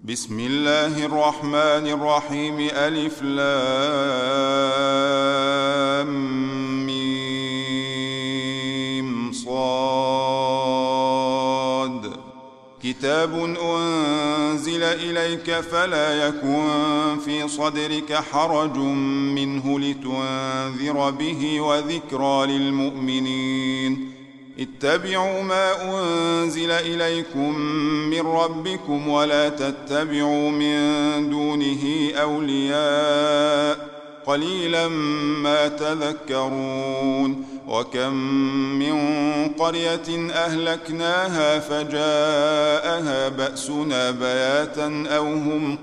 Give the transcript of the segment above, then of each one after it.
بسم الله الرحمن الرحيم. ألف لام ميم صاد. كتاب أنزل إليك فلا يكن في صدرك حرج منه لتنذر به وذكرى للمؤمنين. اتبعوا ما أنزل إليكم من ربكم ولا تتبعوا من دونه أولياء قليلا ما تذكرون. وكم من قرية أهلكناها فجاءها بأسنا بياتا أو هم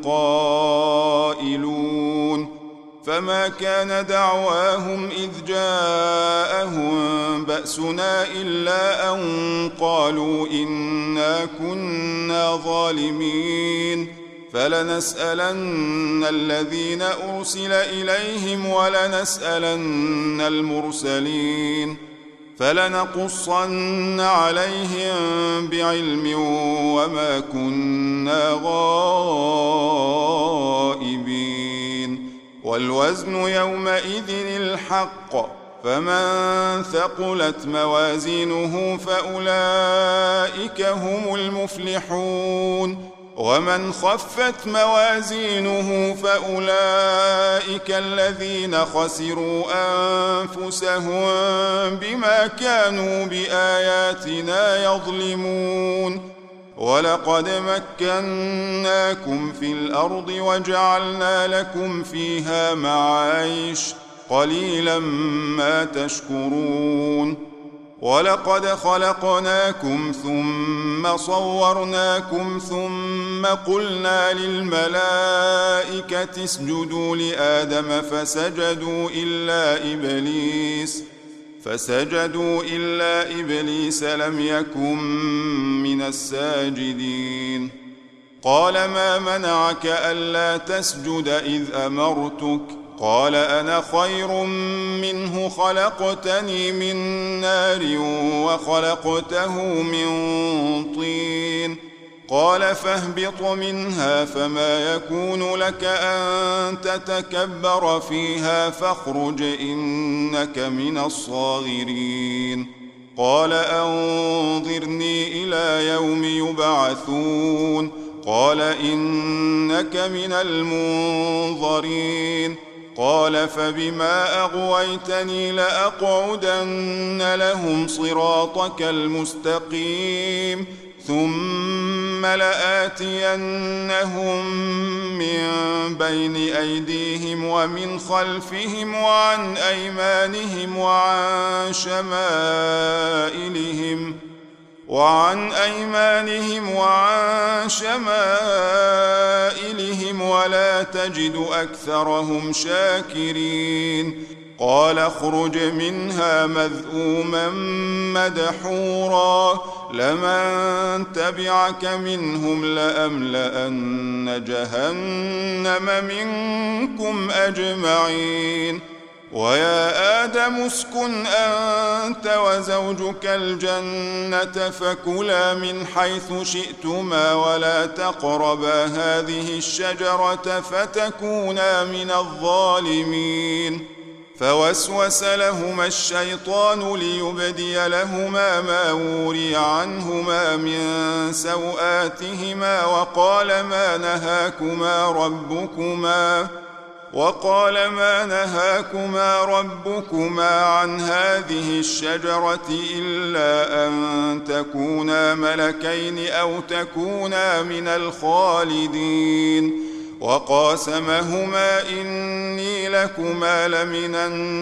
قائلون. فما كان دعواهم إذ جاءهم بأسنا إلا أن قالوا إنا كنا ظالمين. فلنسألن الذين أرسل إليهم ولنسألن المرسلين. فلنقصن عليهم بعلم وما كنا غائبين. والوزن يومئذ الحق. فمن ثقلت موازينه فأولئك هم المفلحون. ومن خفت موازينه فأولئك الذين خسروا أنفسهم بما كانوا بآياتنا يظلمون. ولقد مكناكم في الأرض وجعلنا لكم فيها معايش قليلا ما تشكرون. ولقد خلقناكم ثم صورناكم ثم قلنا للملائكة اسجدوا لآدم فسجدوا إلا إبليس لم يكن من الساجدين. قال ما منعك ألا تسجد إذ أمرتك؟ قال أنا خير منه خلقتني من نار وخلقته من طين. قال فاهبط منها فما يكون لك أن تتكبر فيها فاخرج إنك من الصاغرين. قال أنظرني إلى يوم يبعثون. قال إنك من المنظرين. قال فبما أغويتني لأقعدن لهم صراطك المستقيم ثم لآتينهم من بين أيديهم ومن خلفهم وعن أيمانهم وعن شمائلهم ولا تجد أكثرهم شاكرين. قال اخرج منها مذءوما مدحورا لمن تبعك منهم لأملأن جهنم منكم أجمعين. ويا آدم اسكن أنت وزوجك الجنة فكلا من حيث شئتما ولا تقربا هذه الشجرة فتكونا من الظالمين. فوسوس لهما الشيطان ليبدي لهما ما وري عنهما من سوآتهما وقال ما نهاكما ربكما عن هذه الشجرة إلا أن تكونا ملكين أو تكونا من الخالدين. وقاسمهما إني لكما لمن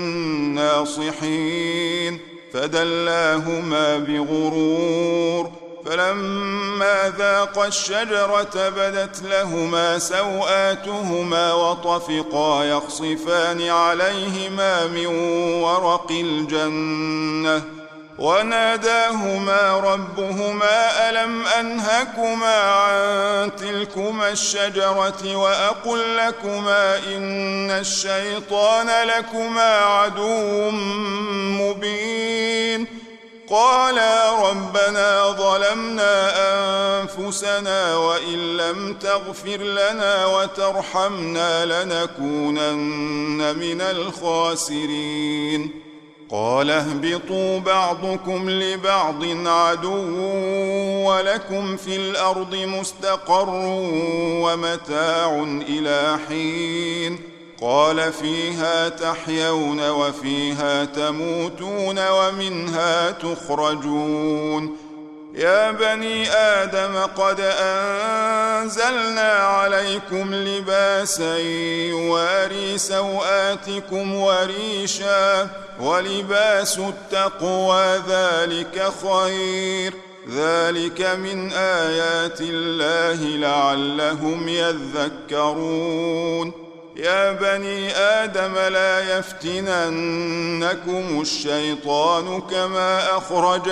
الناصحين. فدلاهما بغرور. فلما ذاقا الشجرة بدت لهما سوآتهما وطفقا يخصفان عليهما من ورق الجنة. وناداهما ربهما ألم أنهكما عن تلكما الشجرة وأقل لكما إن الشيطان لكما عدو مبين. قالا ربنا ظلمنا أنفسنا وإن لم تغفر لنا وترحمنا لنكونن من الخاسرين قال اهبطوا بعضكم لبعض عدو ولكم في الأرض مستقر ومتاع إلى حين قال فيها تحيون وفيها تموتون ومنها تخرجون يا بني آدم قد أنزلنا عليكم لباسا يواري سوآتكم وريشا ولباس التقوى ذلك خير ذلك من آيات الله لعلهم يذكرون يا بني آدم لا يفتننكم الشيطان كما أخرج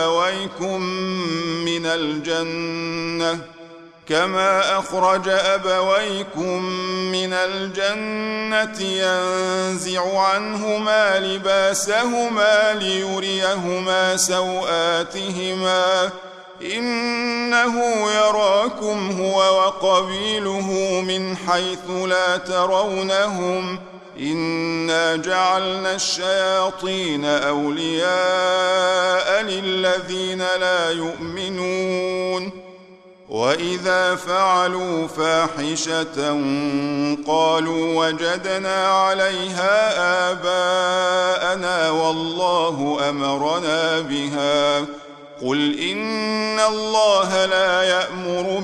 أبويكم من الجنة ينزع عنهما لباسهما ليريهما سوآتهما إنه يراكم هو وقبيله من حيث لا ترونهم إنا جعلنا الشياطين أولياء للذين لا يؤمنون وإذا فعلوا فاحشة قالوا وجدنا عليها آباءنا والله أمرنا بها قل إن الله لا يأمر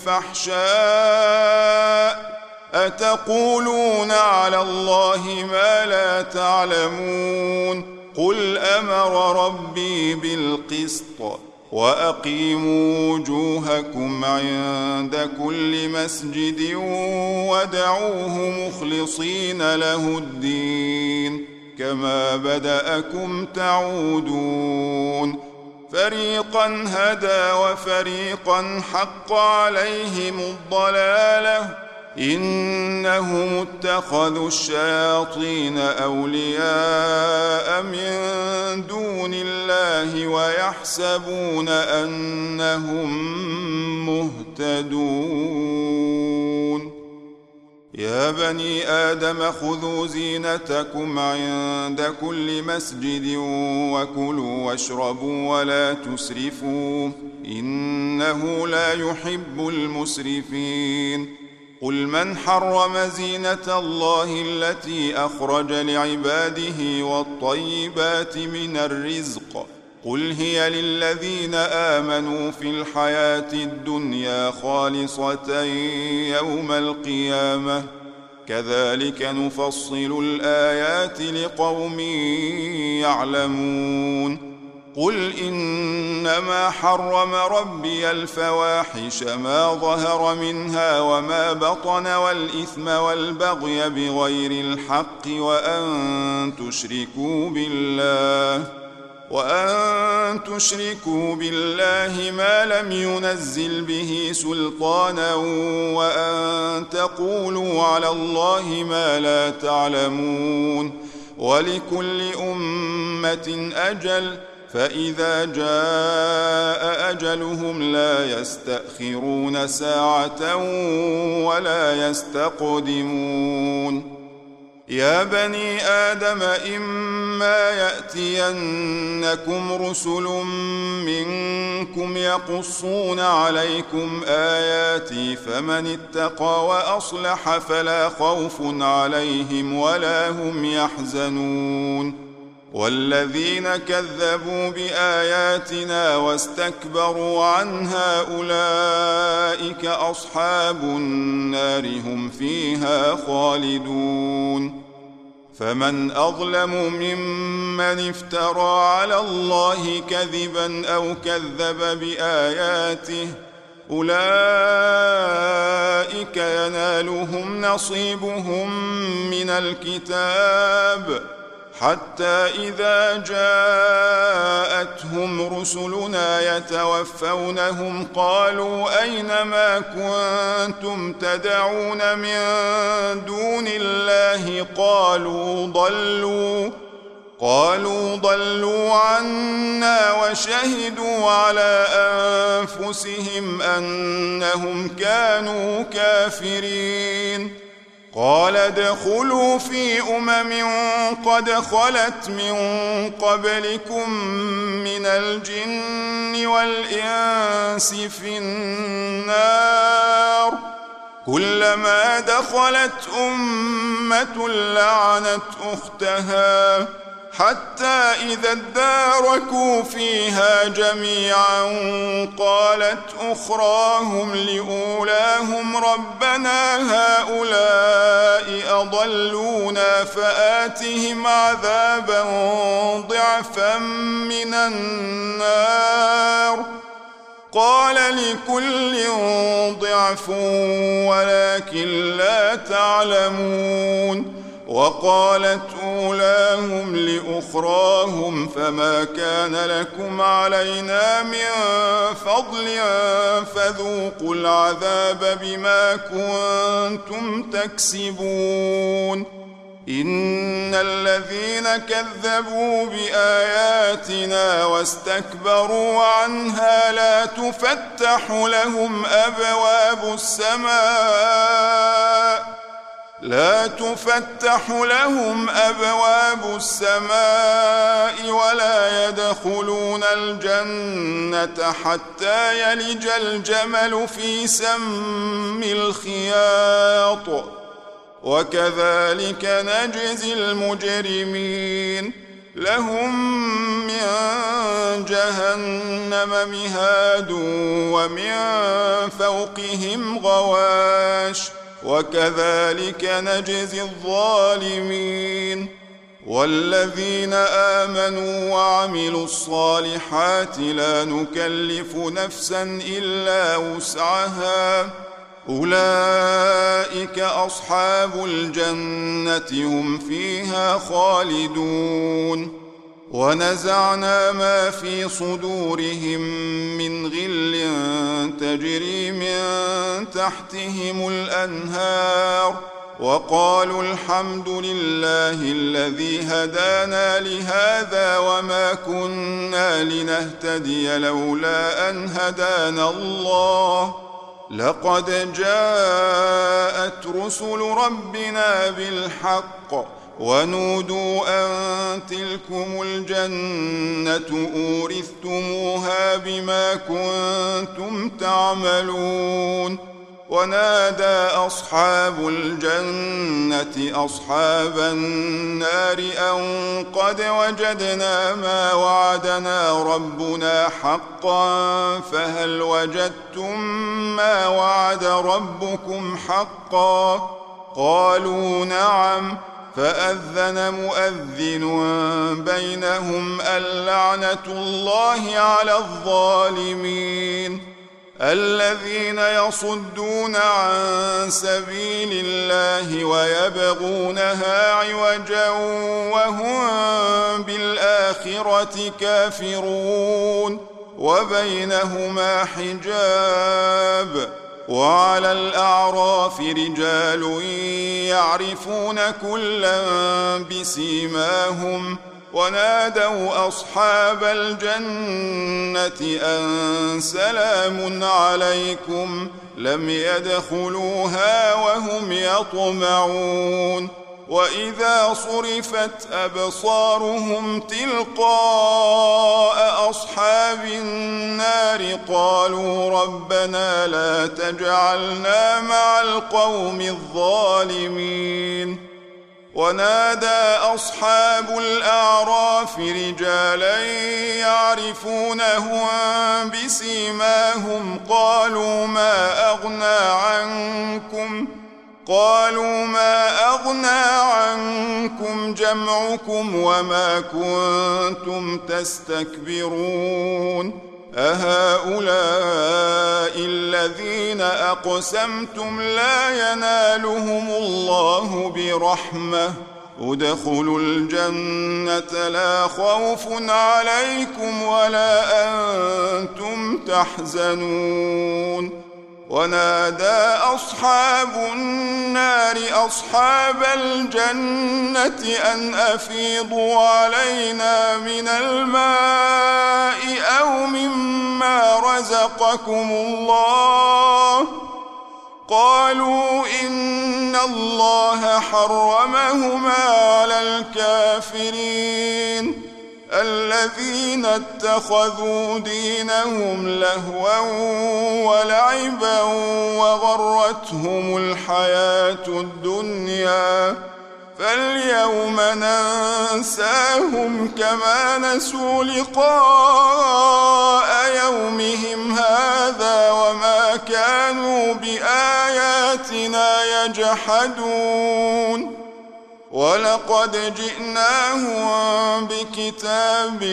بالفحشاء أتقولون على الله ما لا تعلمون قل أمر ربي بالقسط وأقيموا وجوهكم عند كل مسجد ودعوه مخلصين له الدين كما بدأكم تعودون فريقا هدى وفريقا حق عليهم الضلالة إنهم اتخذوا الشياطين أولياء من دون الله ويحسبون أنهم مهتدون يا بني آدم خذوا زينتكم عند كل مسجد وكلوا واشربوا ولا تسرفوا إنه لا يحب المسرفين قل من حرم زينة الله التي أخرج لعباده والطيبات من الرزق قل هي للذين آمنوا في الحياة الدنيا خالصة يوم القيامة كذلك نفصل الآيات لقوم يعلمون قل إنما حرم ربي الفواحش ما ظهر منها وما بطن والإثم والبغي بغير الحق وأن تشركوا بالله ما لم ينزل به سلطانا وأن تقولوا على الله ما لا تعلمون ولكل أمة أجل فإذا جاء أجلهم لا يستأخرون ساعة ولا يستقدمون يا بني آدم إما يأتينكم رسل منكم يقصون عليكم آياتي فمن اتقى وأصلح فلا خوف عليهم ولا هم يحزنون والذين كذبوا بآياتنا واستكبروا عنها أولئك أصحاب النار هم فيها خالدون فمن أظلم ممن افترى على الله كذبا أو كذب بآياته أولئك ينالهم نصيبهم من الكتاب حتى إذا جاءتهم رسلنا يتوفونهم قالوا أين ما كنتم تدعون من دون الله قالوا ضلوا عنا وشهدوا على أنفسهم أنهم كانوا كافرين. قال ادخلوا في قد خلت من قبلكم من الجن والإنس في النار كلما دخلت أمة لعنت أختها حتى إذا اداركوا فيها جميعا قالت أخراهم لأولاهم ربنا هؤلاء أضلونا فآتهم عذابا ضعفا من النار قال لكل ضعف ولكن لا تعلمون. وقالت أولاهم لأخراهم فما كان لكم علينا من فضل فذوقوا العذاب بما كنتم تكسبون. إن الذين كذبوا بآياتنا واستكبروا عنها لا تفتح لهم أبواب السماء ولا يدخلون الجنة حتى يلج الجمل في سم الخياط وكذلك نجزي المجرمين. لهم من جهنم مهاد ومن فوقهم غواش وكذلك نجزي الظالمين. والذين آمنوا وعملوا الصالحات لا نكلف نفسا إلا وسعها أولئك أصحاب الجنة هم فيها خالدون. ونزعنا ما في صدورهم من غل تجري من تحتهم الأنهار وقالوا الحمد لله الذي هدانا لهذا وما كنا لنهتدي لولا أن هدانا الله لقد جاءت رسل ربنا بالحق ونودوا أن تلكم الجنة أورثتموها بما كنتم تعملون. ونادى أصحاب الجنة أصحاب النار أن قد وجدنا ما وعدنا ربنا حقا فهل وجدتم ما وعد ربكم حقا قالوا نعم فأذن مؤذن بينهم اللعنة الله على الظالمين. الذين يصدون عن سبيل الله ويبغونها عوجا وهم بالآخرة كافرون وبينهما حجاب. وعلى الأعراف رجال يعرفون كلا بسيماهم ونادوا أصحاب الجنة أن سلام عليكم لم يدخلوها وهم يطمعون. وإذا صرفت أبصارهم تلقاء أصحاب النار قالوا ربنا لا تجعلنا مع القوم الظالمين. ونادى أصحاب الأعراف رجالا يعرفونهم بسيماهم قالوا ما أغنى عنكم جمعكم وما كنتم تستكبرون أهؤلاء الذين أقسمتم لا ينالهم الله برحمة ادخلوا الجنة لا خوف عليكم ولا أنتم تحزنون. ونادى أصحاب النار أصحاب الجنة أن أفيضوا علينا من الماء أو مما رزقكم الله. قالوا إن الله حرمهما على الكافرين الذين اتخذوا دينهم لهوا ولعبا وغرتهم الحياة الدنيا فاليوم ننساهم كما نسوا لقاء يومهم هذا وما كانوا بآياتنا يجحدون. ولقد جئناهم بكتاب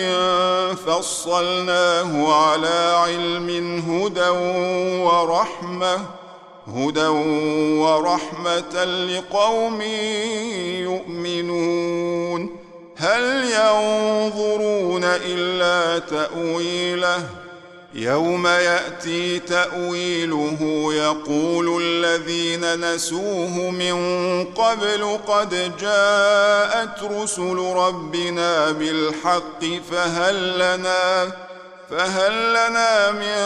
فصلناه على علم هدى ورحمة لقوم يؤمنون. هل ينظرون إلا تأويله يوم يأتي تأويله يقول الذين نسوه من قبل قد جاءت رسل ربنا بالحق فهل لنا من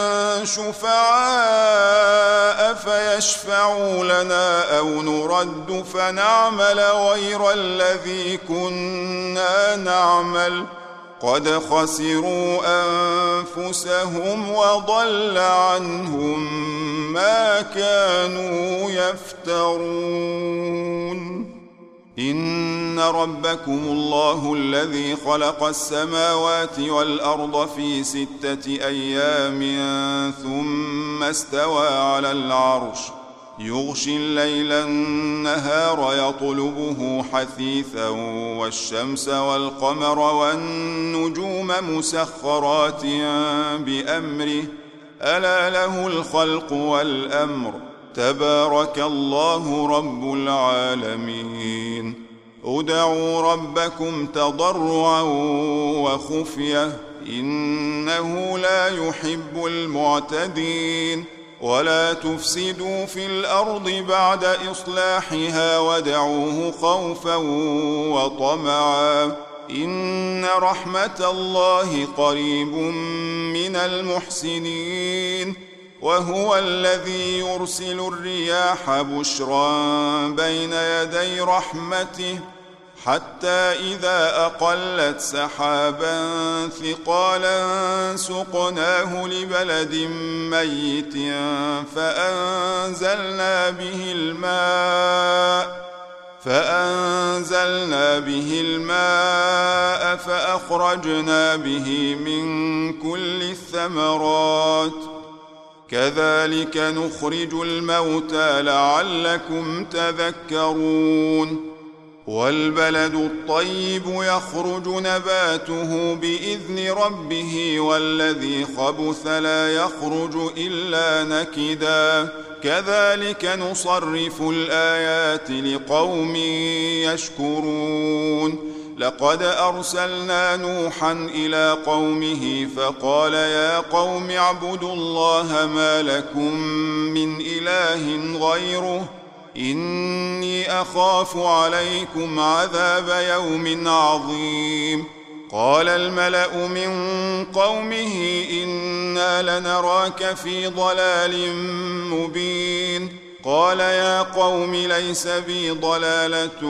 شفعاء فيشفعوا لنا أو نرد فنعمل غير الذي كنا نعمل قد خسروا أنفسهم وضل عنهم ما كانوا يفترون. إن ربكم الله الذي خلق السماوات والأرض في 6 أيام ثم استوى على العرش يغشي الليل النهار يطلبه حثيثا والشمس والقمر والنجوم مسخرات بأمره ألا له الخلق والأمر تبارك الله رب العالمين. ادعوا ربكم تضرعا وخفية إنه لا يحب المعتدين. ولا تفسدوا في الأرض بعد إصلاحها وادعوه خوفا وطمعا إن رحمة الله قريب من المحسنين. وهو الذي يرسل الرياح بشرا بين يدي رحمته حتى إذا أقلت سحابا ثقالا سقناه لبلد ميت فأنزلنا به الماء فأخرجنا به من كل الثمرات كذلك نخرج الموتى لعلكم تذكرون. والبلد الطيب يخرج نباته بإذن ربه والذي خبث لا يخرج إلا نكدا كذلك نصرف الآيات لقوم يشكرون. لقد أرسلنا نوحا إلى قومه فقال يا قوم اعبدوا الله ما لكم من إله غيره إني أخاف عليكم عذاب يوم عظيم. قال الملأ من قومه إنا لنراك في ضلال مبين. قال يا قوم ليس بي ضلالة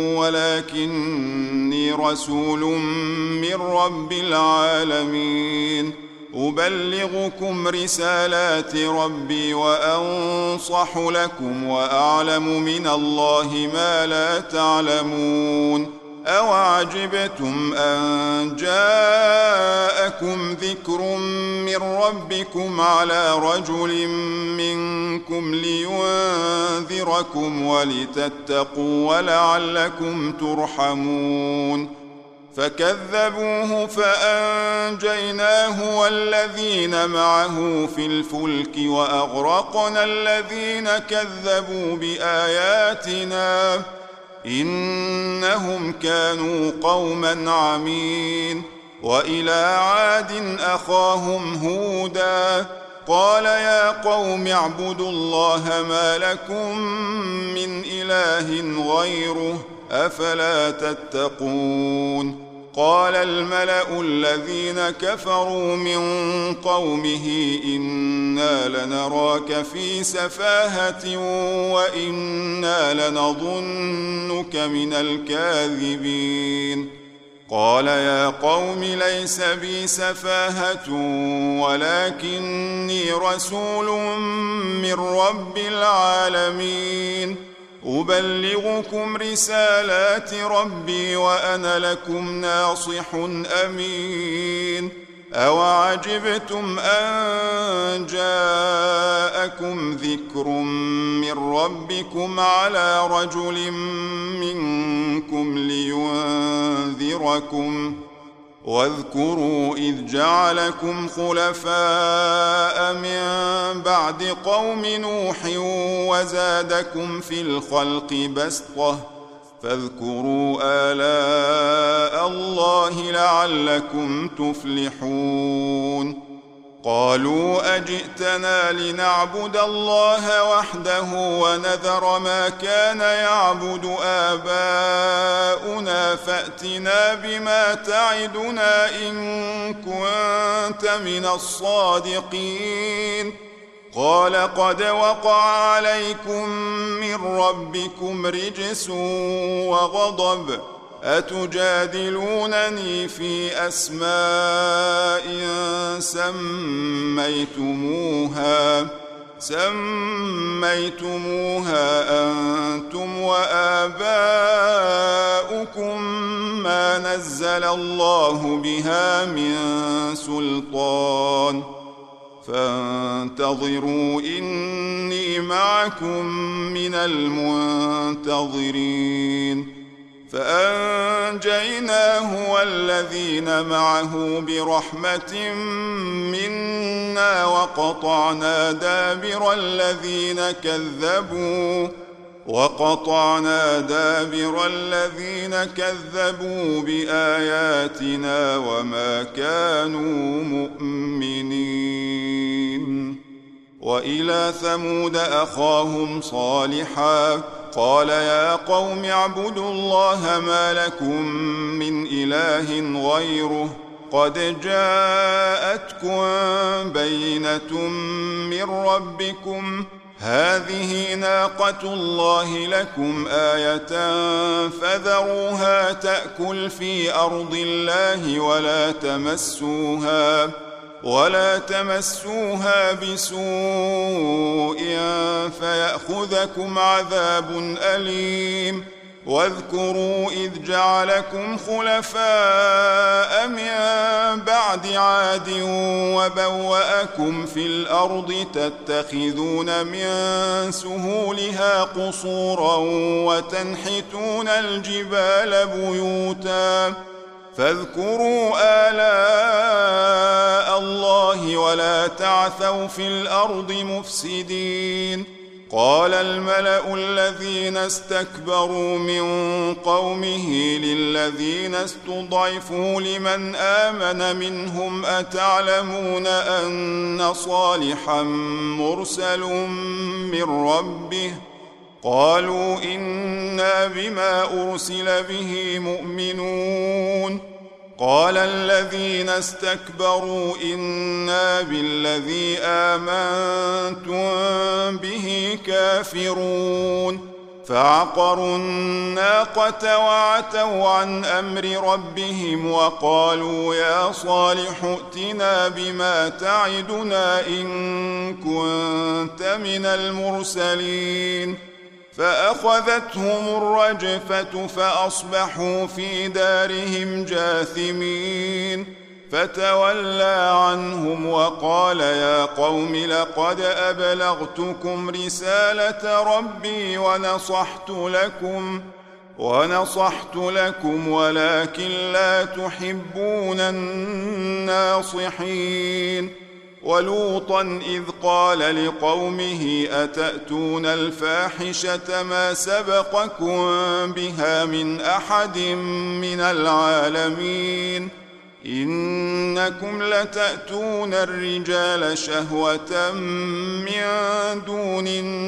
ولكني رسول من رب العالمين أبلغكم رسالات ربي وأنصح لكم وأعلم من الله ما لا تعلمون. أوعجبتم أن جاءكم ذكر من ربكم على رجل منكم لينذركم ولتتقوا ولعلكم ترحمون. فكذبوه فأنجيناه والذين معه في الفلك وأغرقنا الذين كذبوا بآياتنا إنهم كانوا قوما عمين. وإلى عاد أخاهم هودا قال يا قوم اعبدوا الله ما لكم من إله غيره أفلا تتقون. قال الملأ الذين كفروا من قومه إنا لنراك في سفاهة وإنا لنظنك من الكاذبين. قال يا قوم ليس بي سفاهة ولكني رسول من رب العالمين أبلغكم رسالات ربي وأنا لكم ناصح أمين. أوعجبتم أن جاءكم ذكر من ربكم على رجل منكم لينذركم واذكروا إذ جعلكم خلفاء من بعد قوم نوح وزادكم في الخلق بسطة فاذكروا آلاء الله لعلكم تفلحون. قالوا أجئتنا لنعبد الله وحده ونذر ما كان يعبد آباؤنا فأتنا بما تعدنا إن كنت من الصادقين. قال قد وقع عليكم من ربكم رجس وغضب أتجادلونني في أسماء سميتموها أنتم وآباؤكم ما نزل الله بها من سلطان فانتظروا إني معكم من المنتظرين. فأنجيناه والذين معه برحمة منا وقطعنا دابر الذين كذبوا بآياتنا وما كانوا مؤمنين. وإلى ثمود أخاهم صالحا قال يا قوم اعبدوا الله ما لكم من إله غيره قد جاءتكم بينة من ربكم هذه ناقة الله لكم آية فذروها تأكل في أرض الله ولا تمسوها بسوء فيأخذكم عذاب أليم. واذكروا إذ جعلكم خلفاء من بعد عاد وبوأكم في الأرض تتخذون من سهولها قصورا وتنحتون الجبال بيوتا فاذكروا آلاء الله ولا تعثوا في الأرض مفسدين. قال الملأ الذين استكبروا من قومه للذين استضعفوا لمن آمن منهم أتعلمون أن صالحا مرسل من ربه قالوا إنا بما أرسل به مؤمنون. قال الذين استكبروا إنا بالذي آمنتم به كافرون فعقروا الناقة وعتوا عن أمر ربهم وقالوا يا صالح ائتنا بما تعدنا إن كنت من المرسلين. فأخذتهم الرجفة فأصبحوا في دارهم جاثمين فتولى عنهم وقال يا قوم لقد أبلغتكم رسالة ربي ونصحت لكم ولكن لا تحبون الناصحين. ولوطا إذ قال لقومه أتأتون الفاحشة ما سبقكم بها من أحد من العالمين إنكم لتأتون الرجال شهوة من دون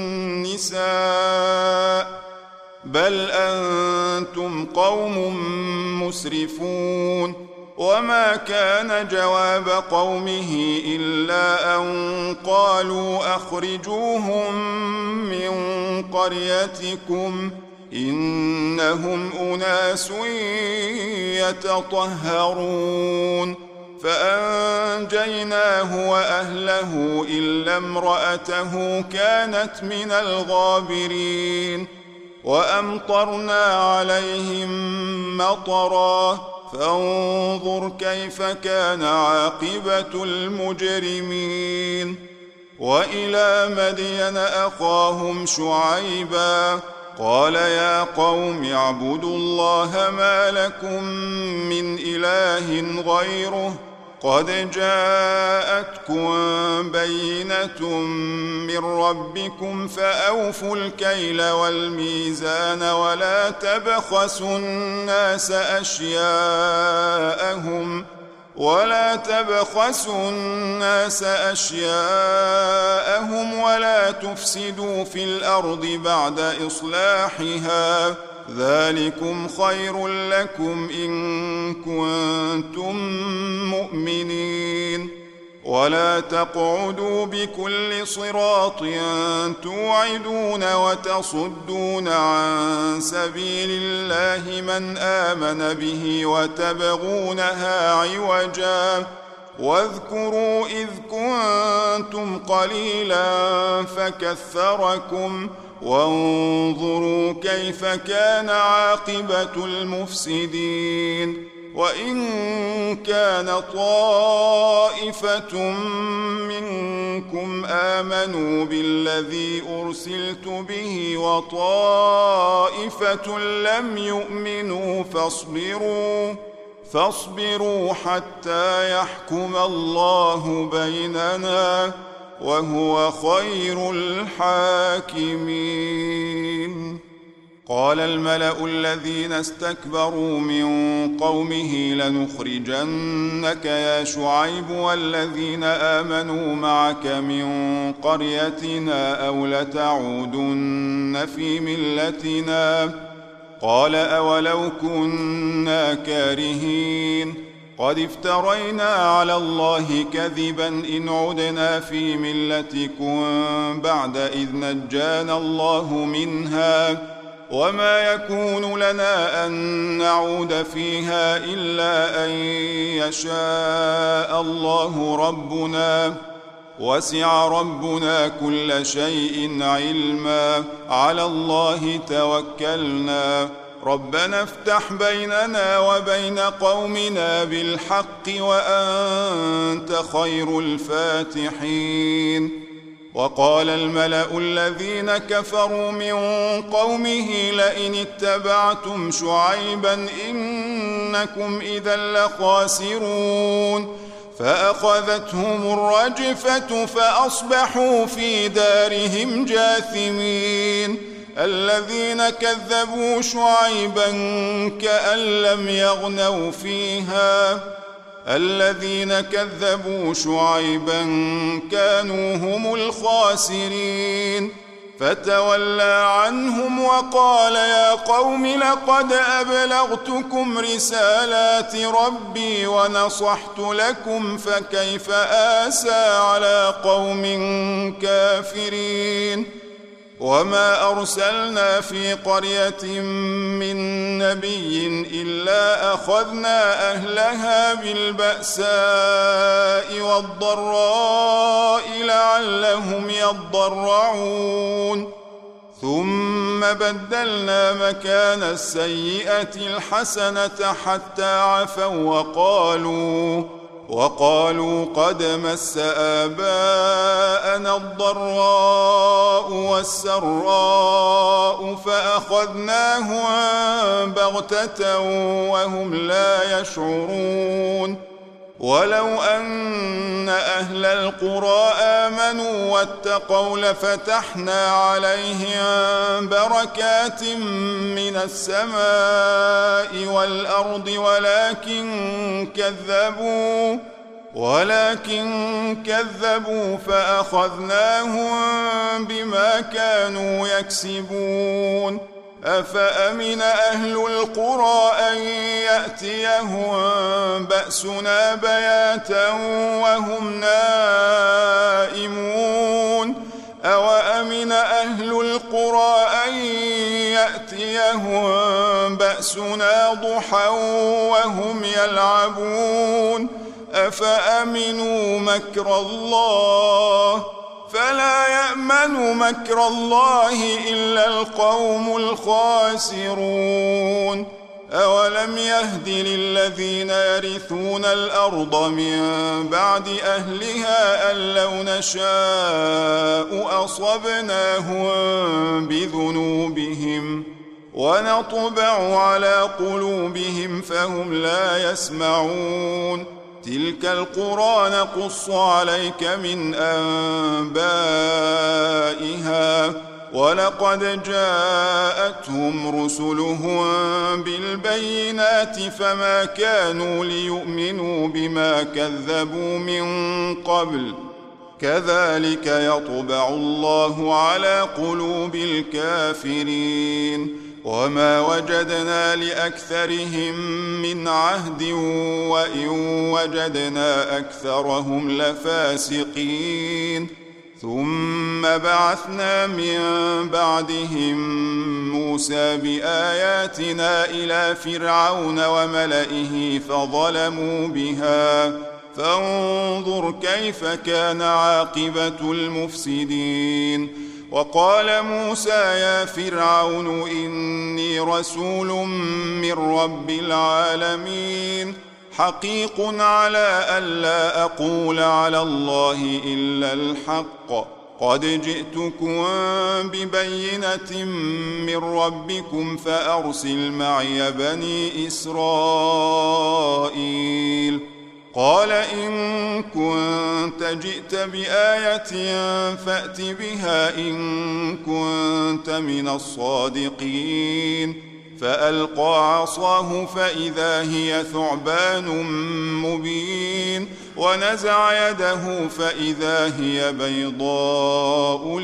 النساء بل أنتم قوم مسرفون. وما كان جواب قومه إلا أن قالوا أخرجوهم من قريتكم إنهم أناس يتطهرون. فأنجيناه وأهله إلا امرأته كانت من الغابرين. وأمطرنا عليهم مطرا فانظر كيف كان عاقبة المجرمين. وإلى مدين أخاهم شعيبا قال يا قوم اعبدوا الله ما لكم من إله غيره قد جاءتكم بينة من ربكم فأوفوا الكيل والميزان ولا تبخسوا الناس أشياءهم ولا تفسدوا في الأرض بعد إصلاحها ذلكم خير لكم إن كنتم مؤمنين. ولا تقعدوا بكل صراط توعدون وتصدون عن سبيل الله من آمن به وتبغونها عوجا واذكروا إذ كنتم قليلا فكثركم وانظروا كيف كان عاقبة المفسدين. وإن كان طائفة منكم آمنوا بالذي أرسلت به وطائفة لم يؤمنوا فاصبروا حتى يحكم الله بيننا وهو خير الحاكمين. قال الملأ الذين استكبروا من قومه لنخرجنك يا شعيب والذين آمنوا معك من قريتنا أو لتعودن في ملتنا قال أولو كنا كارهين قد افترينا على الله كذبا إن عدنا في ملتكم بعد إذ نجانا الله منها وما يكون لنا أن نعود فيها إلا أن يشاء الله ربنا وسع ربنا كل شيء علما على الله توكلنا ربنا افتح بيننا وبين قومنا بالحق وأنت خير الفاتحين. وقال الملأ الذين كفروا من قومه لئن اتبعتم شعيبا إنكم إذا لخاسرون فأخذتهم الرجفة فأصبحوا في دارهم جاثمين. الذين كذبوا شعيبا كأن لم يغنوا فيها الذين كذبوا شعيبا كانوا هم الخاسرين فتولى عنهم وقال يا قوم لقد أبلغتكم رسالات ربي ونصحت لكم فكيف آسى على قوم كافرين. وما أرسلنا في قرية من نبي إلا أخذنا أهلها بالبأساء والضراء لعلهم يضرعون ثم بدلنا مكان السيئة الحسنة حتى عفوا وقالوا قد مس آباءنا الضراء والسراء فأخذناهم بغتة وهم لا يشعرون. ولو أن أهل القرى آمنوا واتقوا لفتحنا عليهم بركات من السماء والأرض ولكن كذبوا فأخذناهم بما كانوا يكسبون. أفأمن أهل القرى أن يأتيهم بأسنا بياتا وهم نائمون أوأمن أهل القرى أن يأتيهم بأسنا ضحى وهم يلعبون أفأمنوا مكر الله فلا يأمن مكر الله إلا القوم الخاسرون. أولم يهد للذين يرثون الأرض من بعد أهلها أن لو نشاء أصبناهم بذنوبهم ونطبع على قلوبهم فهم لا يسمعون. تلك القرى نقص عليك من أنبائها ولقد جاءتهم رسلهم بالبينات فما كانوا ليؤمنوا بما كذبوا من قبل كذلك يطبع الله على قلوب الكافرين. وما وجدنا لأكثرهم من عهد وإن وجدنا أكثرهم لفاسقين. ثم بعثنا من بعدهم موسى بآياتنا إلى فرعون وملئه فظلموا بها فانظر كيف كان عاقبة المفسدين. وقال موسى يا فرعون إني رسول من رب العالمين حقيق على ألا أقول على الله إلا الحق قد جئتكم ببينة من ربكم فأرسل معي بني إسرائيل. قال إن كنت جئت بآية فأت بها إن كنت من الصادقين. فألقى عصاه فإذا هي ثعبان مبين ونزع يده فإذا هي بيضاء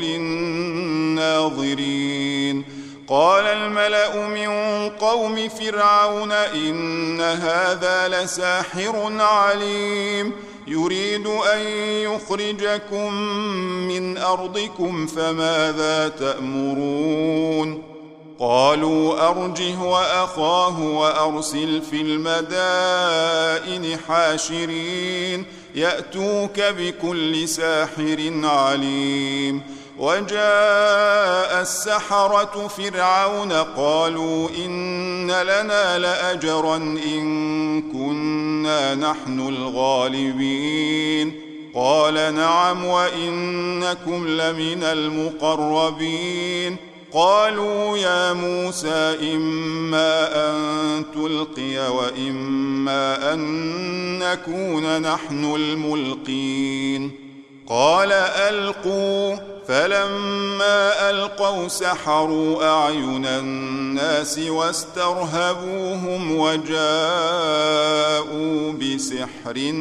للناظرين. قال الملأ من قوم فرعون إن هذا لساحر عليم يريد أن يخرجكم من أرضكم فماذا تأمرون؟ قالوا أرجه وأخاه وأرسل في المدائن حاشرين يأتوك بكل ساحر عليم. وجاء السحرة فرعون قالوا إن لنا لأجرا إن كنا نحن الغالبين. قال نعم وإنكم لمن المقربين. قالوا يا موسى إما أن تلقي وإما أن نكون نحن الملقين. قال ألقوا فلما ألقوا سحروا أعين الناس واسترهبوهم وجاءوا بسحر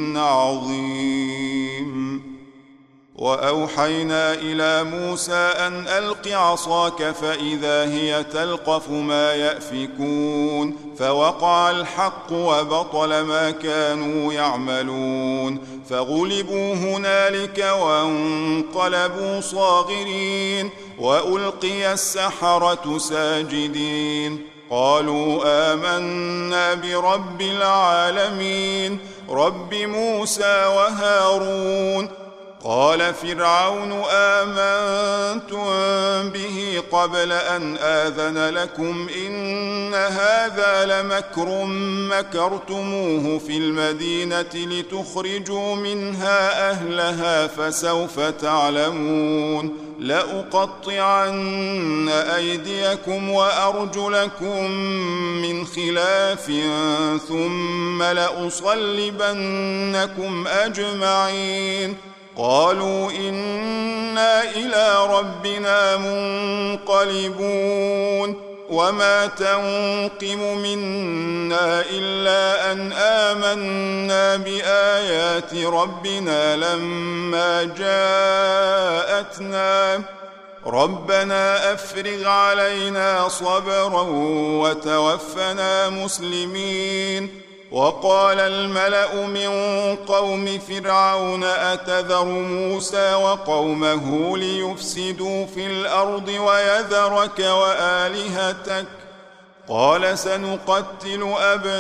عظيم. وأوحينا إلى موسى أن ألق عصاك فإذا هي تلقف ما يأفكون فوقع الحق وبطل ما كانوا يعملون فغلبوا هنالك وانقلبوا صاغرين وألقي السحرة ساجدين قالوا آمنا برب العالمين رب موسى وهارون. قال فرعون آمنتم به قبل أن آذن لكم إن هذا لمكر مكرتموه في المدينة لتخرجوا منها أهلها فسوف تعلمون. لأقطعن أيديكم وأرجلكم من خلاف ثم لأصلبنكم أجمعين. قالوا إنا إلى ربنا منقلبون. وما تنقم منا إلا أن آمنا بآيات ربنا لما جاءتنا. ربنا أفرغ علينا صبرا وتوفنا مسلمين. وقال الملأ من قوم فرعون أتذر موسى وقومه ليفسدوا في الأرض ويذرك وآلهتك؟ قال سنقتل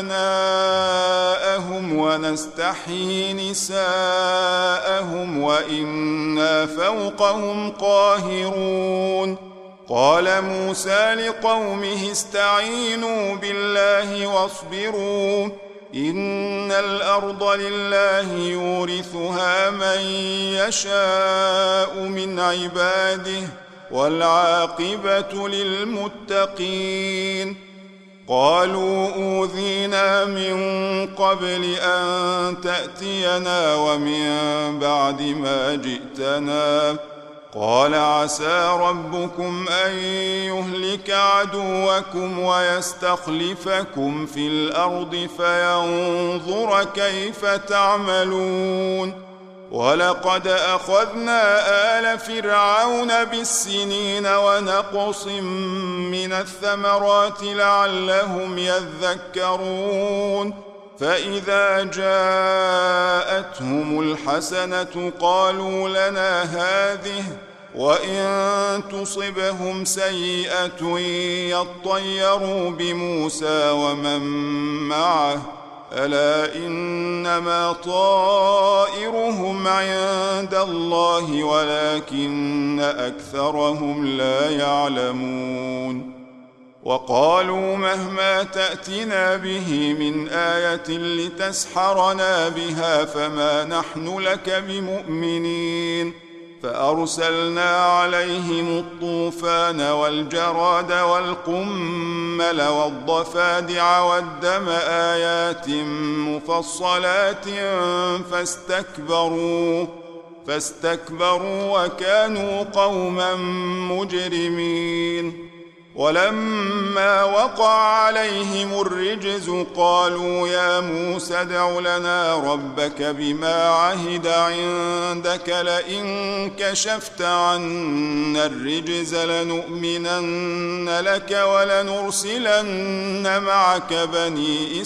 أبناءهم ونستحيي نساءهم وإنا فوقهم قاهرون. قال موسى لقومه استعينوا بالله واصبروا إن الأرض لله يورثها من يشاء من عباده والعاقبة للمتقين. قالوا أوذينا من قبل أن تأتينا ومن بعد ما جئتنا. قال عسى ربكم أن يهلك عدوكم ويستخلفكم في الأرض فينظر كيف تعملون. ولقد أخذنا آل فرعون بالسنين ونقص من الثمرات لعلهم يذكرون. فإذا جاءتهم الحسنة قالوا لنا هذه وإن تصبهم سيئة يطيروا بموسى ومن معه ألا إنما طائرهم عند الله ولكن أكثرهم لا يعلمون. وقالوا مهما تأتنا به من آية لتسحرنا بها فما نحن لك بمؤمنين. فأرسلنا عليهم الطوفان والجراد والقمل والضفادع والدم آيات مفصلات فاستكبروا وكانوا قوما مجرمين. ولما وقع عليهم الرجز قالوا يا موسى ادع لنا ربك بما عهد عندك لئن كشفت عنا الرجز لنؤمنن لك ولنرسلن معك بني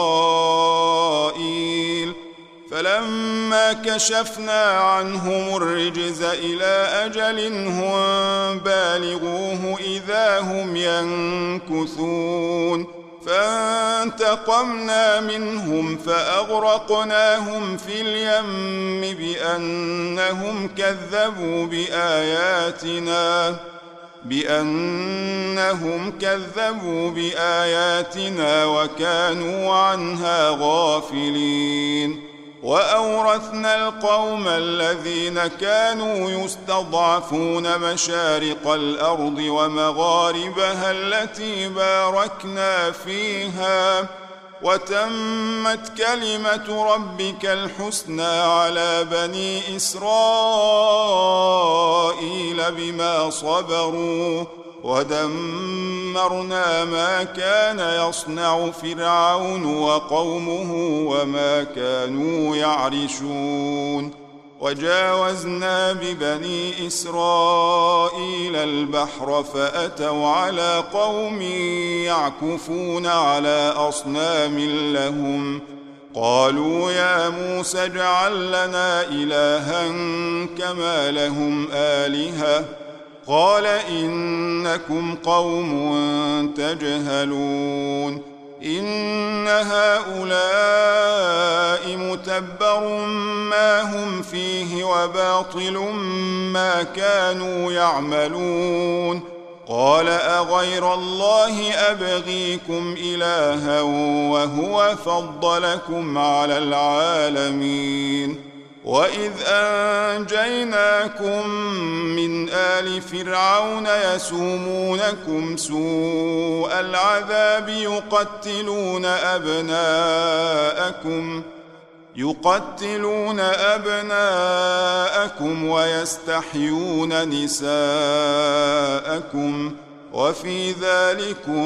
إسرائيل. فلما كشفنا عنهم الرجز إلى أجل هم بالغوه إذا هم ينكثون. فانتقمنا منهم فأغرقناهم في اليم بأنهم كذبوا بآياتنا وكانوا عنها غافلين. وأورثنا القوم الذين كانوا يستضعفون مشارق الأرض ومغاربها التي باركنا فيها وتمت كلمة ربك الحسنى على بني إسرائيل بما صبروا ودمرنا ما كان يصنع فرعون وقومه وما كانوا يعرشون. وجاوزنا ببني إسرائيل البحر فأتوا على قوم يعكفون على أصنام لهم قالوا يا موسى اجعل لنا إلها كما لهم آلهة قال إنكم قوم تجهلون. إن هؤلاء متبر ما هم فيه وباطل ما كانوا يعملون. قال أغير الله أبغيكم إلها وهو فضلكم على العالمين. وإذ أنجيناكم من آل فرعون يسومونكم سوء العذاب يقتلون أبناءكم ويستحيون نساءكم وفي ذلكم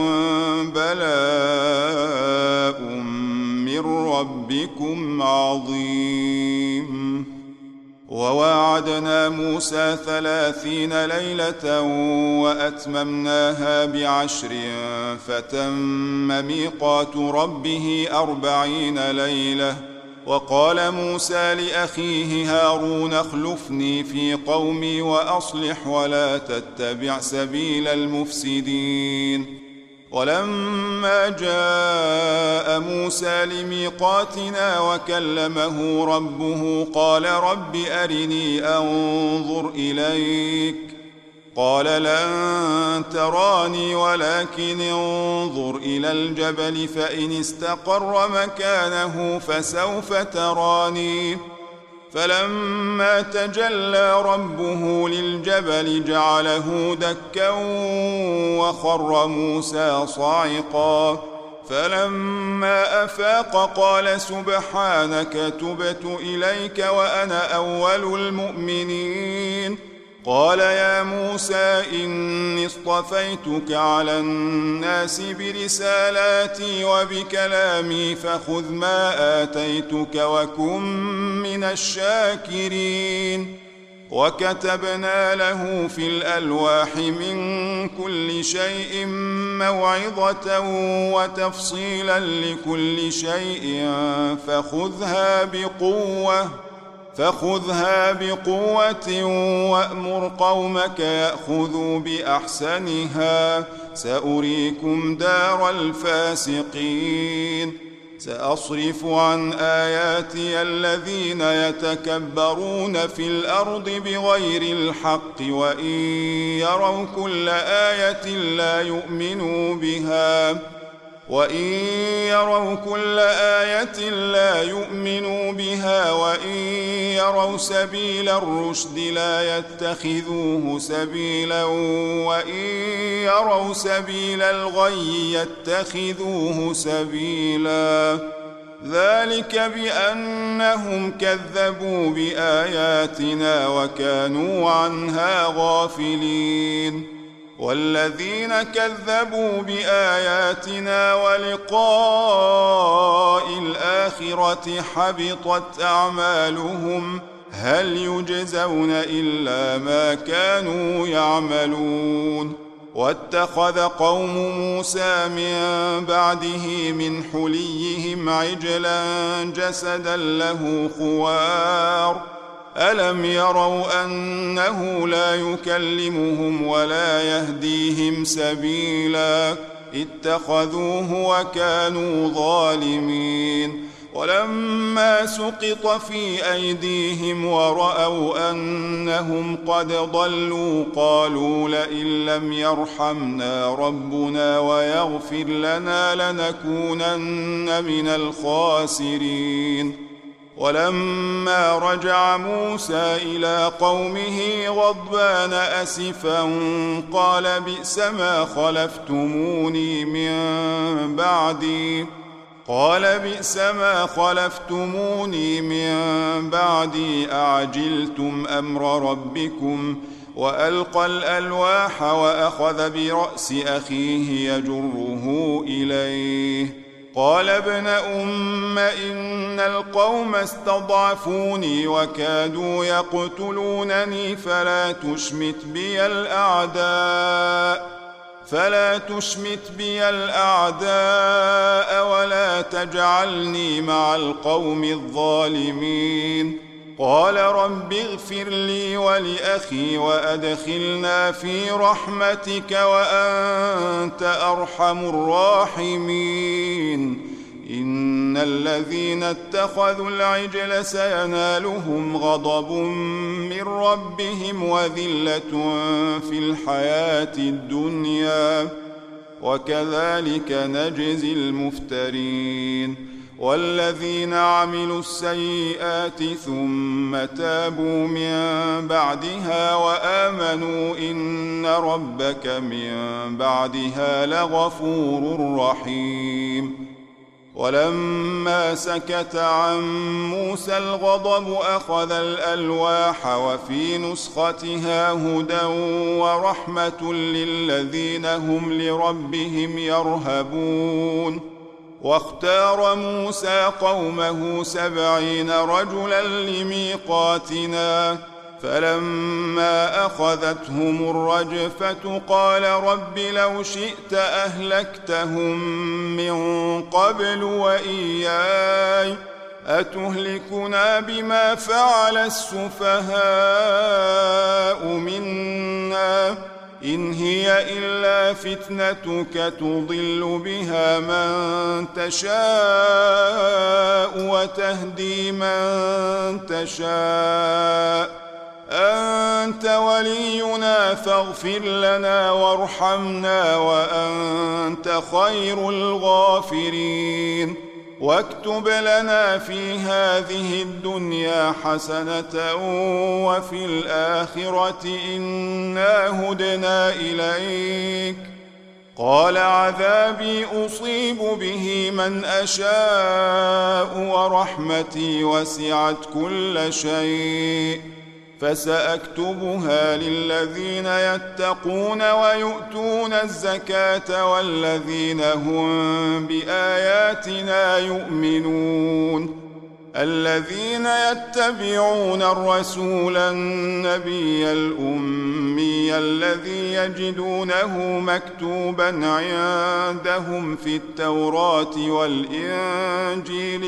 بلاء من ربكم عظيم. وواعدنا موسى 30 ليلة وأتممناها ب10 فتم ميقات ربه 40 ليلة. وقال موسى لأخيه هارون اخلفني في قومي وأصلح ولا تتبع سبيل المفسدين. ولما جاء موسى لميقاتنا وكلمه ربه قال رب أرني أنظر إليك قال لن تراني ولكن انظر إلى الجبل فإن استقر مكانه فسوف تراني. فلما تجلى ربه للجبل جعله دكا وخر موسى صاعقا. فلما أفاق قال سبحانك تبت إليك وأنا أول المؤمنين. قال يا موسى إني اصطفيتك على الناس برسالاتي وبكلامي فخذ ما آتيتك وكن من الشاكرين. وكتبنا له في الألواح من كل شيء موعظة وتفصيلا لكل شيء فخذها بقوة وأمر قومك يأخذوا بأحسنها سأريكم دار الفاسقين. سأصرف عن آياتي الذين يتكبرون في الأرض بغير الحق وإن يروا كل آية لا يؤمنوا بها وإن يروا سبيل الرشد لا يتخذوه سبيلا وإن يروا سبيل الغي يتخذوه سبيلا. ذلك بأنهم كذبوا بآياتنا وكانوا عنها غافلين. والذين كذبوا بآياتنا ولقاء الآخرة حبطت أعمالهم هل يجزون إلا ما كانوا يعملون. واتخذ قوم موسى من بعده من حليهم عجلا جسدا له خوار ألم يروا أنه لا يكلمهم ولا يهديهم سبيلا اتخذوه وكانوا ظالمين. ولما سقط في أيديهم ورأوا أنهم قد ضلوا قالوا لئن لم يرحمنا ربنا ويغفر لنا لنكونن من الخاسرين. ولما رجع موسى إلى قومه غضبان أسفا قال بئس ما خلفتموني من بعدي أعجلتم أمر ربكم. وألقى الألواح وأخذ برأس أخيه يجره إليه قال ابن أم إن القوم استضعفوني وكادوا يقتلونني فلا تشمت بي الأعداء ولا تجعلني مع القوم الظالمين. قال رب اغفر لي ولأخي وأدخلنا في رحمتك وأنت أرحم الراحمين. إن الذين اتخذوا العجل سينالهم غضب من ربهم وذلة في الحياة الدنيا وكذلك نجزي المفترين. والذين عملوا السيئات ثم تابوا من بعدها وآمنوا إن ربك من بعدها لغفور رحيم. ولما سكت عن موسى الغضب أخذ الألواح وفي نسختها هدى ورحمة للذين هم لربهم يرهبون. واختار موسى قومه 70 رجلا لميقاتنا، فلما أخذتهم الرجفة قال رب لو شئت أهلكتهم من قبل وإياي أتهلكنا بما فعل السفهاء منا إن هي إلا فتنتك تضل بها من تشاء وتهدي من تشاء أنت ولينا فاغفر لنا وارحمنا وأنت خير الغافرين. واكتب لنا في هذه الدنيا حسنة وفي الآخرة إنا هدنا إليك. قال عذابي أصيب به من أشاء ورحمتي وسعت كل شيء فسأكتبها للذين يتقون ويؤتون الزكاة والذين هم بآياتنا يؤمنون. الذين يتبعون الرسول النبي الأمي الذي يجدونه مكتوبا عندهم في التوراة والإنجيل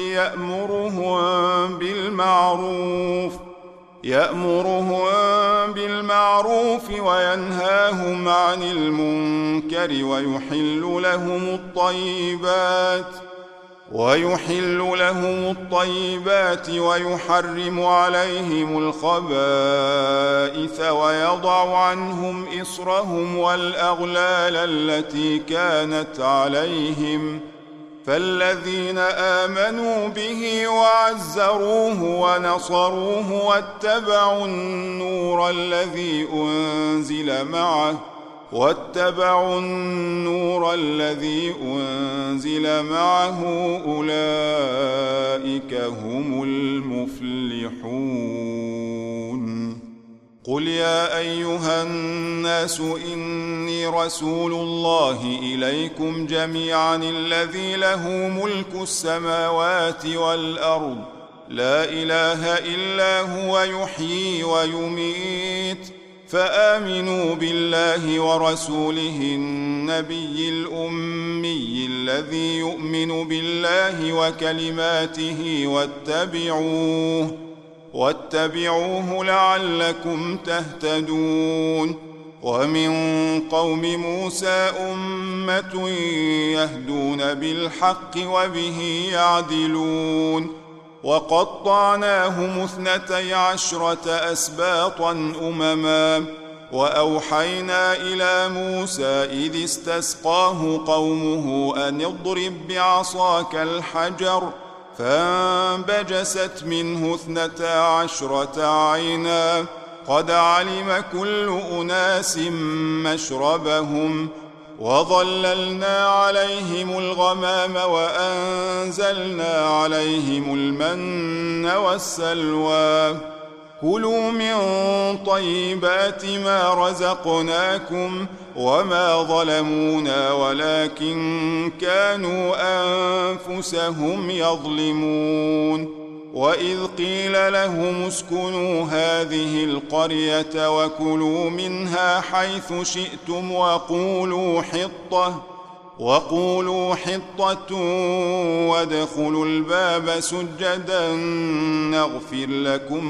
يأمرهم بالمعروف وينهاهم عن المنكر ويحل لهم الطيبات ويحرم عليهم الخبائث ويضع عنهم إصرهم والأغلال التي كانت عليهم. فالذين آمنوا به وعزروه ونصروه واتبعوا النور الذي أنزل معه أولئك هم المفلحون. قل يا أيها الناس إني رسول الله إليكم جميعا الذي له ملك السماوات والأرض لا إله إلا هو يحيي ويميت فآمنوا بالله ورسوله النبي الأمي الذي يؤمن بالله وكلماته واتبعوه لعلكم تهتدون. ومن قوم موسى أمة يهدون بالحق وبه يعدلون. وقطعناهم 12 أسباطا أمما وأوحينا إلى موسى إذ استسقاه قومه أن اضرب بعصاك الحجر فانبجست منه 12 عينا قد علم كل أناس مشربهم وظللنا عليهم الغمام وأنزلنا عليهم المن والسلوى كلوا من طيبات ما رزقناكم وما ظلمونا ولكن كانوا أنفسهم يظلمون. وإذ قيل لهم اسكنوا هذه القرية وكلوا منها حيث شئتم وقولوا حطة وادخلوا الباب سجدا نغفر لكم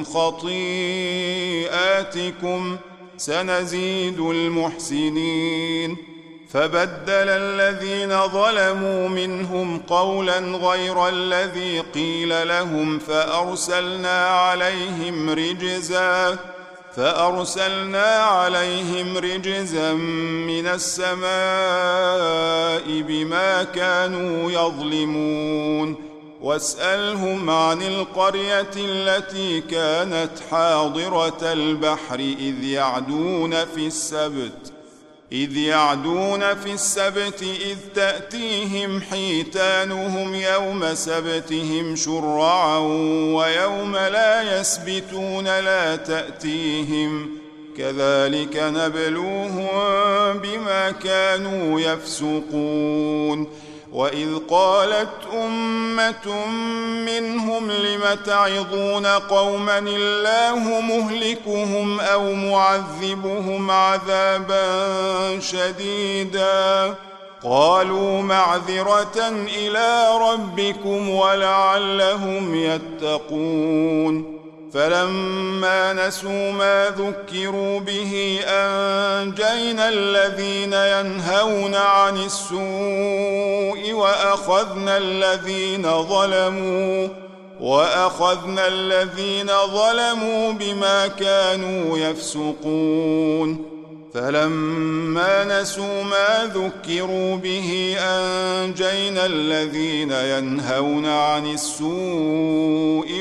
خطيئاتكم سنزيد المحسنين. فبدل الذين ظلموا منهم قولا غير الذي قيل لهم فأرسلنا عليهم رجزا من السماء بما كانوا يظلمون. واسألهم عن القرية التي كانت حاضرة البحر إذ يعدون في السبت إذ تأتيهم حيتانهم يوم سبتهم شرعا ويوم لا يسبتون لا تأتيهم كذلك نبلوهم بما كانوا يفسقون وإذ قالت أمة منهم لم تعظون قوما الله مهلكهم أو معذبهم عذابا شديدا قالوا معذرة إلى ربكم ولعلهم يتقون فلما نسوا ما ذكروا به أنجينا الذين ينهون عن السوء وأخذنا الذين ظلموا بما كانوا يفسقون فلما نسوا ما ذكروا به أنجينا الذين ينهون عن السوء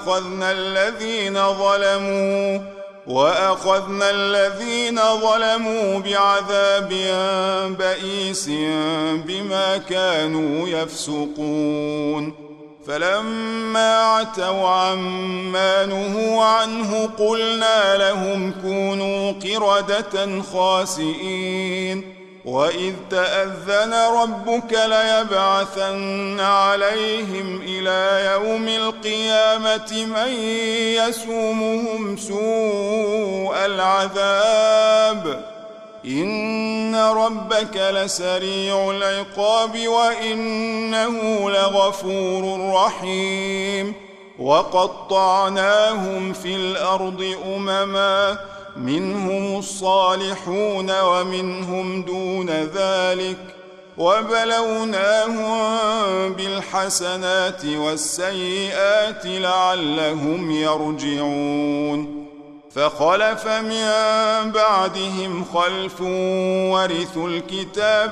وأخذنا الذين ظلموا بعذاب بئيس بما كانوا يفسقون فلما عتوا عما نهوا عنه قلنا لهم كونوا قردة خاسئين وإذ تأذن ربك ليبعثن عليهم إلى يوم القيامة من يسومهم سوء العذاب إن ربك لسريع العقاب وإنه لغفور رحيم وقطعناهم في الأرض أمما منهم الصالحون ومنهم دون ذلك وبلوناهم بالحسنات والسيئات لعلهم يرجعون فخلف من بعدهم خلف ورثوا الكتاب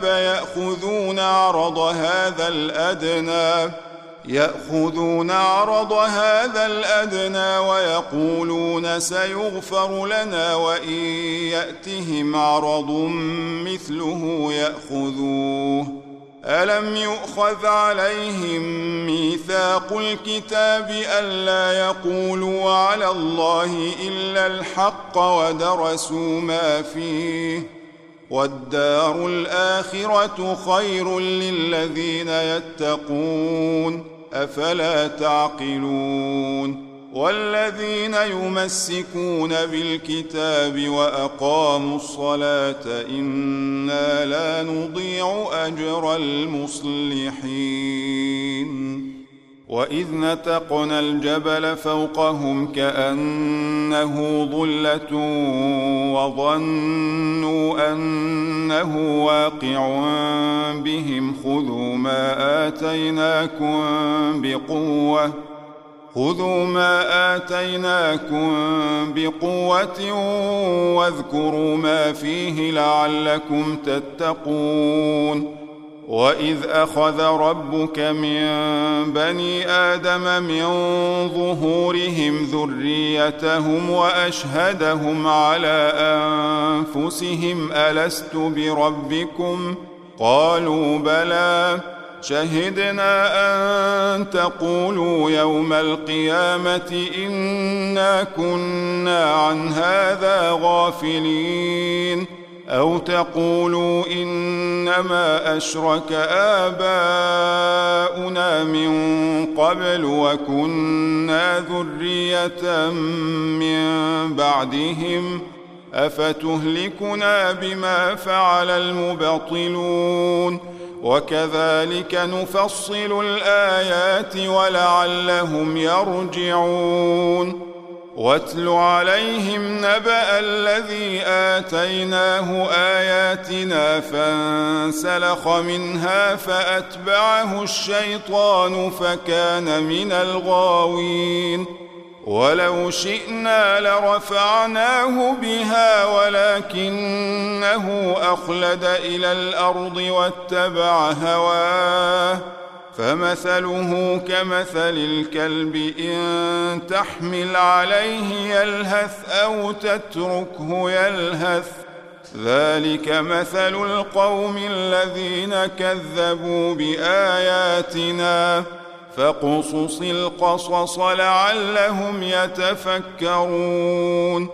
يأخذون عرض هذا الأدنى ويقولون سيغفر لنا وإن يأتهم عرض مثله يأخذوه ألم يؤخذ عليهم ميثاق الكتاب ألا يقولوا على الله إلا الحق ودرسوا ما فيه والدار الآخرة خير للذين يتقون أفلا تعقلون والذين يمسكون بالكتاب وأقاموا الصلاة إنا لا نضيع أجر المصلحين وإذ نتقنا الجبل فوقهم كأنه ظلة وظنوا أنه واقع بهم خذوا ما آتيناكم بقوة واذكروا ما فيه لعلكم تتقون وإذ أخذ ربك من بني آدم من ظهورهم ذريتهم وأشهدهم على أنفسهم ألست بربكم قالوا بلى شهدنا أن تقولوا يوم القيامة إنا كنا عن هذا غافلين أو تقولوا إنما أشرك آباؤنا من قبل وكنا ذرية من بعدهم أفتهلكنا بما فعل المبطلون وكذلك نفصل الآيات ولعلهم يرجعون واتل عليهم نبأ الذي آتيناه آياتنا فانسلخ منها فأتبعه الشيطان فكان من الغاوين ولو شئنا لرفعناه بها ولكنه أخلد إلى الأرض واتبع هواه فمثله كمثل الكلب إن تحمل عليه يلهث أو تتركه يلهث ذلك مثل القوم الذين كذبوا بآياتنا فاقصص القصص لعلهم يتفكرون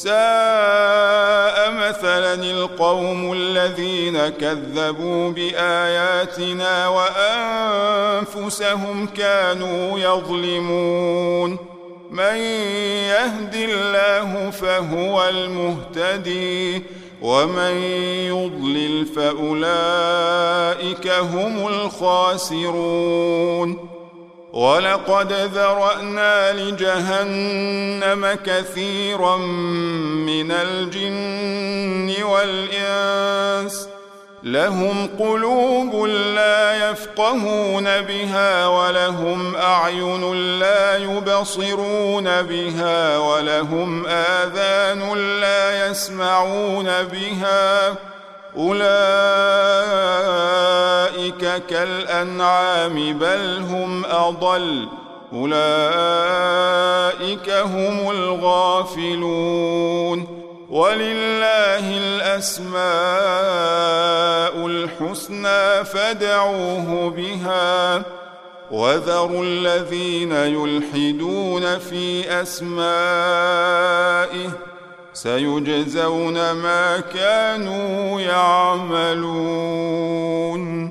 ساء مثلا القوم الذين كذبوا بآياتنا وأنفسهم كانوا يظلمون من يهد الله فهو المهتدي ومن يضلل فأولئك هم الخاسرون ولقد ذرأنا لجهنم كثيرا من الجن والإنس لهم قلوب لا يفقهون بها ولهم أعين لا يبصرون بها ولهم آذان لا يسمعون بها أولئك كالأنعام بل هم أضل أولئك هم الغافلون ولله الأسماء الحسنى فادعوه بها وذروا الذين يلحدون في أسمائه سيجزون ما كانوا يعملون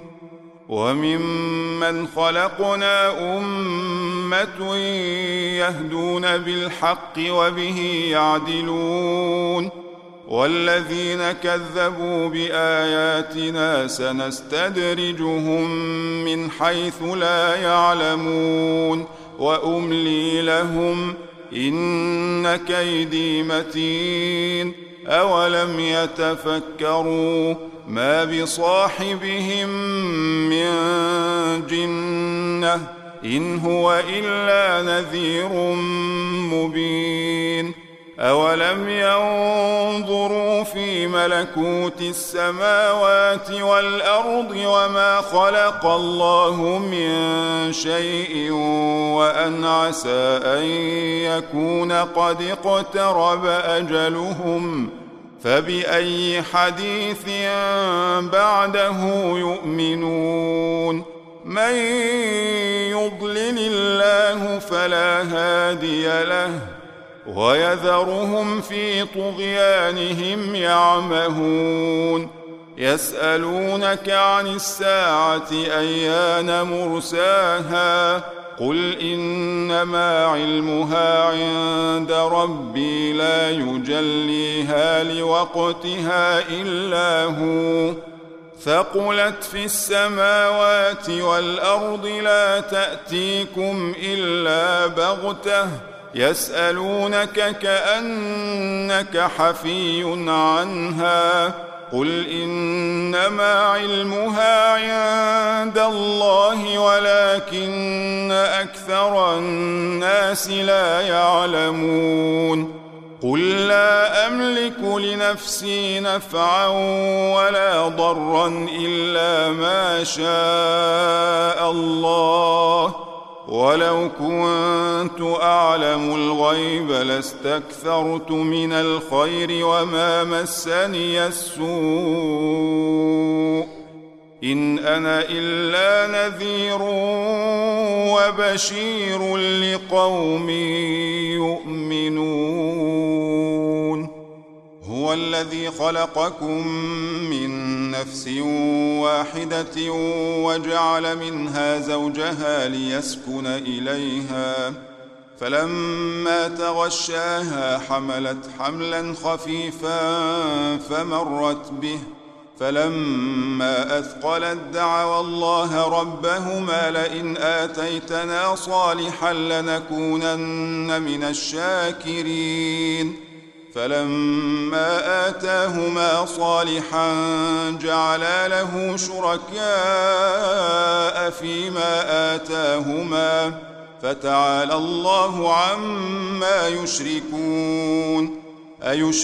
وممن خلقنا أمة يهدون بالحق وبه يعدلون والذين كذبوا بآياتنا سنستدرجهم من حيث لا يعلمون وأملي لهم إن كيدي متين أولم يتفكروا ما بصاحبهم من جنة إن هو إلا نذير مبين أولم ينظروا في ملكوت السماوات والأرض وما خلق الله من شيء وأن عسى أن يكون قد اقترب أجلهم فبأي حديث بعده يؤمنون من يضلل الله فلا هادي له ويذرهم في طغيانهم يعمهون يسألونك عن الساعة أيان مرساها قل إنما علمها عند ربي لا يجليها لوقتها إلا هو ثقلت في السماوات والأرض لا تأتيكم إلا بغتة يسألونك كأنك حفي عنها قل إنما علمها عند الله ولكن أكثر الناس لا يعلمون قل لا أملك لنفسي نفعا ولا ضرا إلا ما شاء الله ولو كنت أعلم الغيب لاستكثرت من الخير وما مسني السوء إن أنا إلا نذير وبشير لقوم يؤمنون هو الذي خلقكم من نفس واحدة وجعل منها زوجها ليسكن إليها فلما تغشاها حملت حملا خفيفا فمرت به فلما أثقلت دعوا الله ربهما لئن آتيتنا صالحا لنكونن من الشاكرين فلما آتاهما صالحا جعلا له شركاء فيما آتاهما فتعالى الله عما يشركون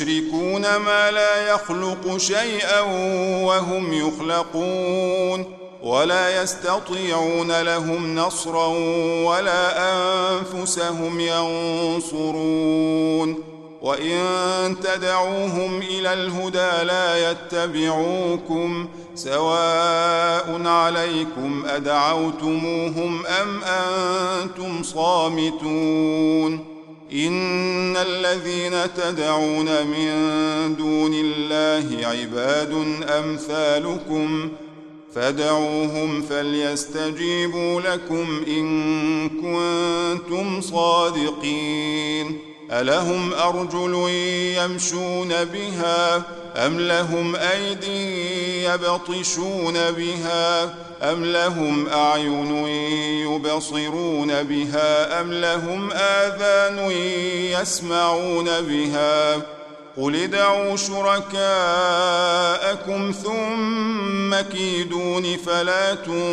أيشركون ما لا يخلق شيئا وهم يخلقون ولا يستطيعون لهم نصرا ولا أنفسهم ينصرون وإن تدعوهم إلى الهدى لا يتبعوكم سواء عليكم أدعوتموهم أم أنتم صامتون إن الذين تدعون من دون الله عباد أمثالكم فادعوهم فليستجيبوا لكم إن كنتم صادقين ألهم أرجل يمشون بها أم لهم أيدي يبطشون بها أم لهم أعين يبصرون بها أم لهم آذان يسمعون بها قل ادعوا شركاءكم ثم كيدون فلا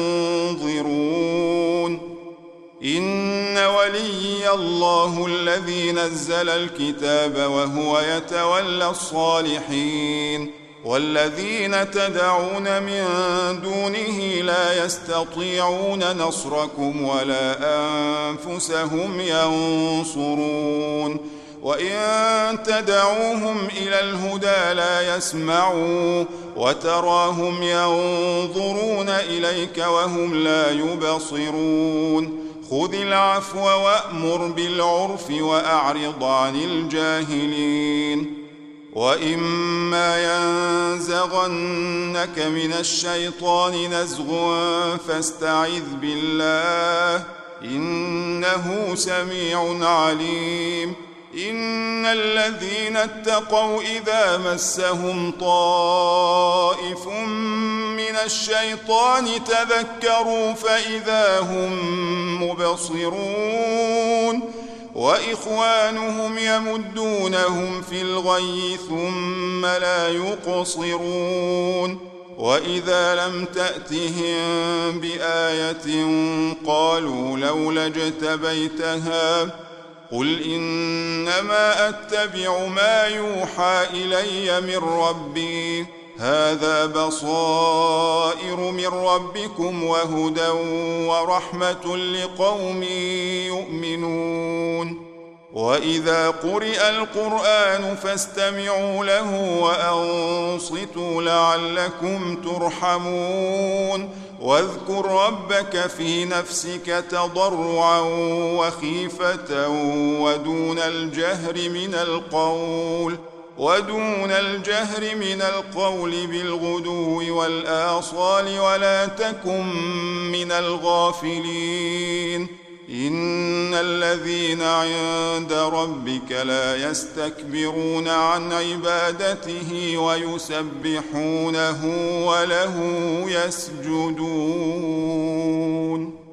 تنظرون إن وليي الله الذي نزل الكتاب وهو يتولى الصالحين والذين تدعون من دونه لا يستطيعون نصركم ولا أنفسهم ينصرون وإن تدعوهم إلى الهدى لا يسمعوا وتراهم ينظرون إليك وهم لا يبصرون خذ العفو وأمر بالعرف وأعرض عن الجاهلين وإما ينزغنك من الشيطان نزغ فاستعذ بالله إنه سميع عليم إن الذين اتقوا إذا مسهم طائف من الشيطان تذكروا فإذا هم مبصرون وإخوانهم يمدونهم في الغي ثم لا يقصرون وإذا لم تأتهم بآية قالوا لولا اجتبيتها قل إنما أتبع ما يوحى إلي من ربي هذا بصائر من ربكم وهدى ورحمة لقوم يؤمنون وإذا قرئ القرآن فاستمعوا له وأنصتوا لعلكم ترحمون واذكر ربك في نفسك تضرعا وخيفة ودون الجهر من القول بالغدو والآصال ولا تكن من الغافلين إن الذين عند ربك لا يستكبرون عن عبادته ويسبحونه وله يسجدون